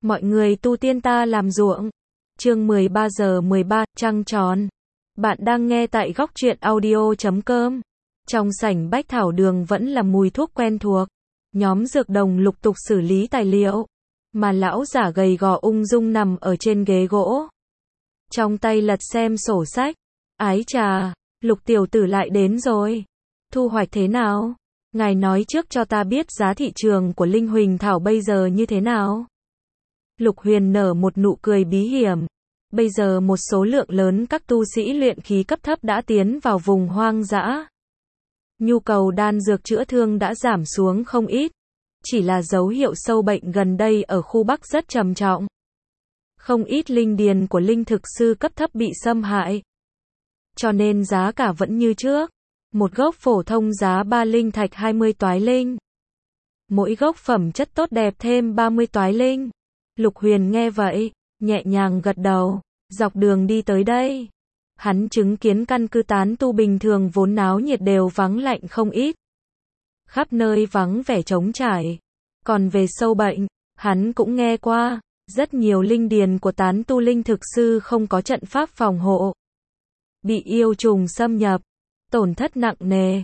Mọi người tu tiên ta làm ruộng. Chương 13 giờ 13, trăng tròn. Bạn đang nghe tại góc truyện audio.com. Trong sảnh bách thảo đường vẫn là mùi thuốc quen thuộc. Nhóm dược đồng lục tục xử lý tài liệu. Mà lão giả gầy gò ung dung nằm ở trên ghế gỗ. Trong tay lật xem sổ sách. Ái chà, Lục tiểu tử lại đến rồi. Thu hoạch thế nào? Ngài nói trước cho ta biết giá thị trường của Linh Huỳnh Thảo bây giờ như thế nào? Lục Huyền nở một nụ cười bí hiểm. Bây giờ một số lượng lớn các tu sĩ luyện khí cấp thấp đã tiến vào vùng hoang dã. Nhu cầu đan dược chữa thương đã giảm xuống không ít. Chỉ là dấu hiệu sâu bệnh gần đây ở khu Bắc rất trầm trọng. Không ít linh điền của linh thực sư cấp thấp bị xâm hại. Cho nên giá cả vẫn như trước. Một gốc phổ thông giá 3 linh thạch 20 toái linh. Mỗi gốc phẩm chất tốt đẹp thêm 30 toái linh. Lục Huyền nghe vậy, nhẹ nhàng gật đầu, dọc đường đi tới đây. Hắn chứng kiến căn cứ tán tu bình thường vốn náo nhiệt đều vắng lạnh không ít. Khắp nơi vắng vẻ trống trải. Còn về sâu bệnh, hắn cũng nghe qua, rất nhiều linh điền của tán tu linh thực sư không có trận pháp phòng hộ. Bị yêu trùng xâm nhập, tổn thất nặng nề.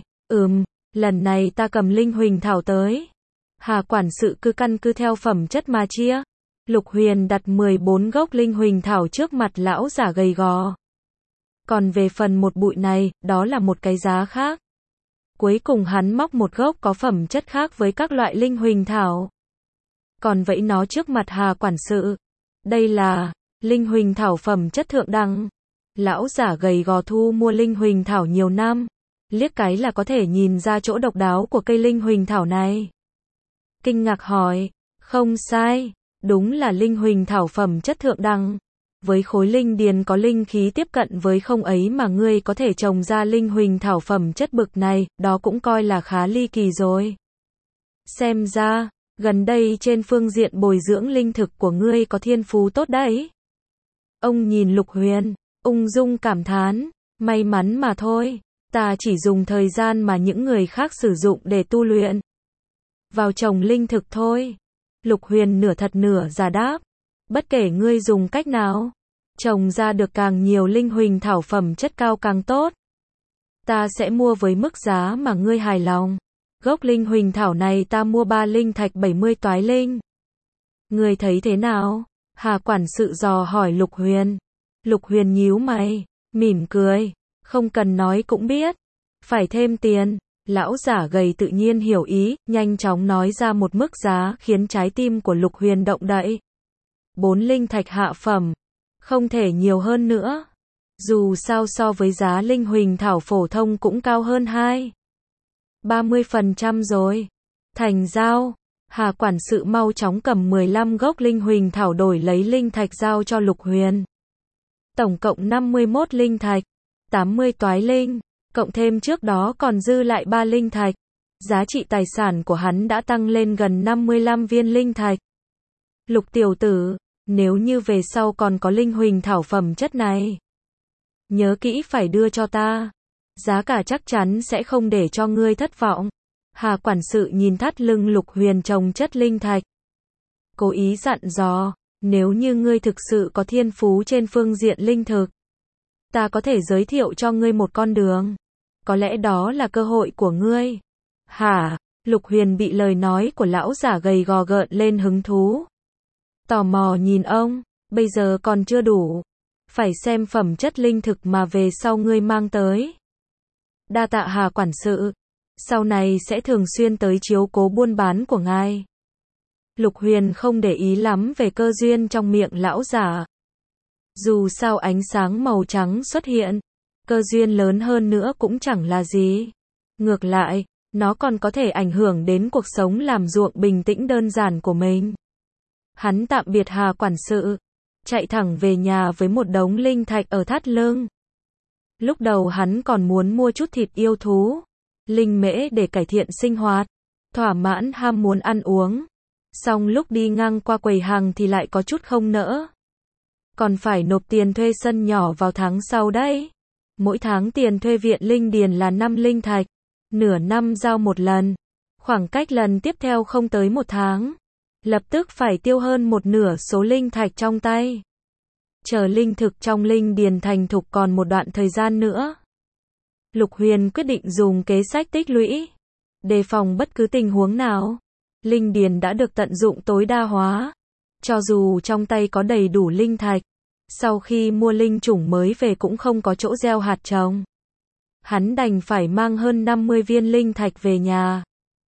Lần này ta cầm Linh Huỳnh Thảo tới. Hà quản sự cứ căn cứ theo phẩm chất mà chia. Lục Huyền đặt 14 gốc Linh Huỳnh Thảo trước mặt lão giả gầy gò. Còn về phần một bụi này, đó là một cái giá khác. Cuối cùng hắn móc một gốc có phẩm chất khác với các loại Linh Huỳnh Thảo. Còn vẫy nó trước mặt Hà quản sự. Đây là Linh Huỳnh Thảo phẩm chất thượng đẳng. Lão giả gầy gò thu mua Linh Huỳnh Thảo nhiều năm. Liếc cái là có thể nhìn ra chỗ độc đáo của cây Linh Huỳnh Thảo này. Kinh ngạc hỏi, không sai, đúng là Linh Huỳnh Thảo phẩm chất thượng đẳng. Với khối linh điền có linh khí tiếp cận với không ấy mà ngươi có thể trồng ra Linh Huỳnh Thảo phẩm chất bực này, đó cũng coi là khá ly kỳ rồi. Xem ra, gần đây trên phương diện bồi dưỡng linh thực của ngươi có thiên phú tốt đấy. Ông nhìn Lục Huyền, ung dung cảm thán, may mắn mà thôi, ta chỉ dùng thời gian mà những người khác sử dụng để tu luyện. Vào trồng linh thực thôi. Lục Huyền nửa thật nửa giả đáp. Bất kể ngươi dùng cách nào, trồng ra được càng nhiều Linh Huỳnh Thảo phẩm chất cao càng tốt. Ta sẽ mua với mức giá mà ngươi hài lòng. Gốc Linh Huỳnh Thảo này ta mua 3 linh thạch 70 toái linh. Ngươi thấy thế nào? Hà quản sự dò hỏi Lục Huyền. Lục Huyền nhíu mày, mỉm cười. Không cần nói cũng biết. Phải thêm tiền. Lão giả gầy tự nhiên hiểu ý, nhanh chóng nói ra một mức giá khiến trái tim của Lục Huyền động đậy. 4 linh thạch hạ phẩm. Không thể nhiều hơn nữa. Dù sao so với giá Linh Huỳnh Thảo phổ thông cũng cao hơn 30% rồi. Thành giao. Hà quản sự mau chóng cầm 15 gốc Linh Huỳnh Thảo đổi lấy linh thạch giao cho Lục Huyền. Tổng cộng 51 linh thạch, 80 toái linh, cộng thêm trước đó còn dư lại 3 linh thạch. Giá trị tài sản của hắn đã tăng lên gần 55 viên linh thạch. Lục tiểu tử, nếu như về sau còn có Linh Huỳnh Thảo phẩm chất này, nhớ kỹ phải đưa cho ta. Giá cả chắc chắn sẽ không để cho ngươi thất vọng. Hà quản sự nhìn thắt lưng Lục Huyền trồng chất linh thạch. Cố ý dặn dò, nếu như ngươi thực sự có thiên phú trên phương diện linh thực, ta có thể giới thiệu cho ngươi một con đường. Có lẽ đó là cơ hội của ngươi. Hả? Lục Huyền bị lời nói của lão giả gầy gò gợn lên hứng thú. Tò mò nhìn ông, bây giờ còn chưa đủ. Phải xem phẩm chất linh thực mà về sau ngươi mang tới. Đa tạ Hà quản sự. Sau này sẽ thường xuyên tới chiếu cố buôn bán của ngài. Lục Huyền không để ý lắm về cơ duyên trong miệng lão giả. Dù sao ánh sáng màu trắng xuất hiện, cơ duyên lớn hơn nữa cũng chẳng là gì. Ngược lại, nó còn có thể ảnh hưởng đến cuộc sống làm ruộng bình tĩnh đơn giản của mình. Hắn tạm biệt Hà quản sự, chạy thẳng về nhà với một đống linh thạch ở thắt lưng. Lúc đầu hắn còn muốn mua chút thịt yêu thú, linh mễ để cải thiện sinh hoạt, thỏa mãn ham muốn ăn uống. Xong lúc đi ngang qua quầy hàng thì lại có chút không nỡ. Còn phải nộp tiền thuê sân nhỏ vào tháng sau đấy. Mỗi tháng tiền thuê viện linh điền là 5 linh thạch. Nửa năm giao một lần. Khoảng cách lần tiếp theo không tới 1 tháng. lập tức phải tiêu hơn một nửa số linh thạch trong tay. Chờ linh thực trong linh điền thành thục còn một đoạn thời gian nữa. Lục Huyền quyết định dùng kế sách tích lũy, đề phòng bất cứ tình huống nào. Linh điền đã được tận dụng tối đa hóa. Cho dù trong tay có đầy đủ linh thạch, sau khi mua linh chủng mới về cũng không có chỗ gieo hạt trồng. Hắn đành phải mang hơn 50 viên linh thạch về nhà.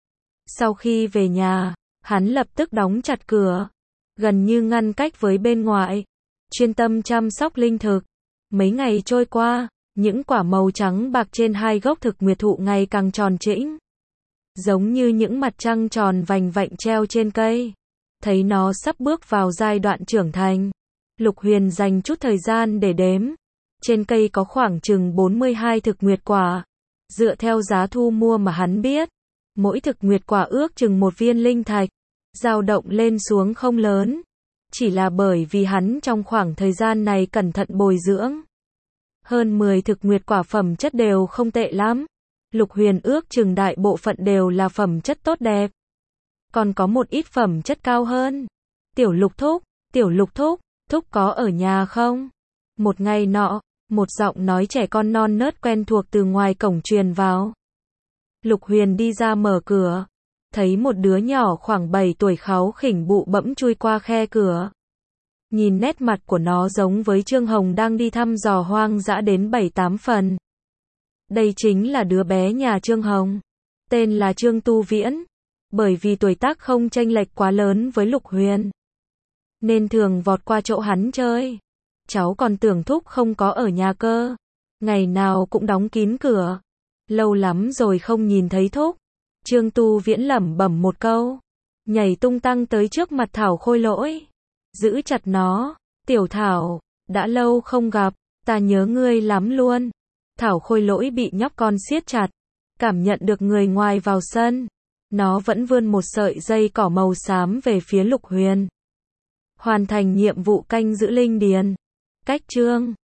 Sau khi về nhà, hắn lập tức đóng chặt cửa, gần như ngăn cách với bên ngoài, chuyên tâm chăm sóc linh thực. Mấy ngày trôi qua, những quả màu trắng bạc trên hai gốc thực nguyệt thụ ngày càng tròn trĩnh, giống như những mặt trăng tròn vành vạnh treo trên cây. Thấy nó sắp bước vào giai đoạn trưởng thành, Lục Huyền dành chút thời gian để đếm. Trên cây có khoảng chừng 42 thực nguyệt quả. Dựa theo giá thu mua mà hắn biết, mỗi thực nguyệt quả ước chừng một viên linh thạch, dao động lên xuống không lớn. Chỉ là bởi vì hắn trong khoảng thời gian này cẩn thận bồi dưỡng. Hơn 10 thực nguyệt quả phẩm chất đều không tệ lắm. Lục Huyền ước chừng đại bộ phận đều là phẩm chất tốt đẹp. Còn có một ít phẩm chất cao hơn. Tiểu Lục Thúc, Thúc có ở nhà không? Một ngày nọ, một giọng nói trẻ con non nớt quen thuộc từ ngoài cổng truyền vào. Lục Huyền đi ra mở cửa, thấy một đứa nhỏ khoảng 7 tuổi kháu khỉnh bụ bẫm chui qua khe cửa. Nhìn nét mặt của nó giống với Trương Hồng đang đi thăm dò hoang dã đến 7-8 phần. Đây chính là đứa bé nhà Trương Hồng, tên là Trương Tu Viễn. Bởi vì tuổi tác không chênh lệch quá lớn với Lục Huyền, nên thường vọt qua chỗ hắn chơi. Cháu còn tưởng Thúc không có ở nhà cơ. Ngày nào cũng đóng kín cửa. Lâu lắm rồi không nhìn thấy Thúc. Trương Tu Viễn lẩm bẩm một câu, nhảy tung tăng tới trước mặt Thảo Khôi Lỗi, giữ chặt nó. Tiểu Thảo, đã lâu không gặp, ta nhớ ngươi lắm luôn. Thảo Khôi Lỗi bị nhóc con siết chặt, cảm nhận được người ngoài vào sân. Nó vẫn vươn một sợi dây cỏ màu xám về phía Lục Huyền. Hoàn thành nhiệm vụ canh giữ linh điền. Cách chương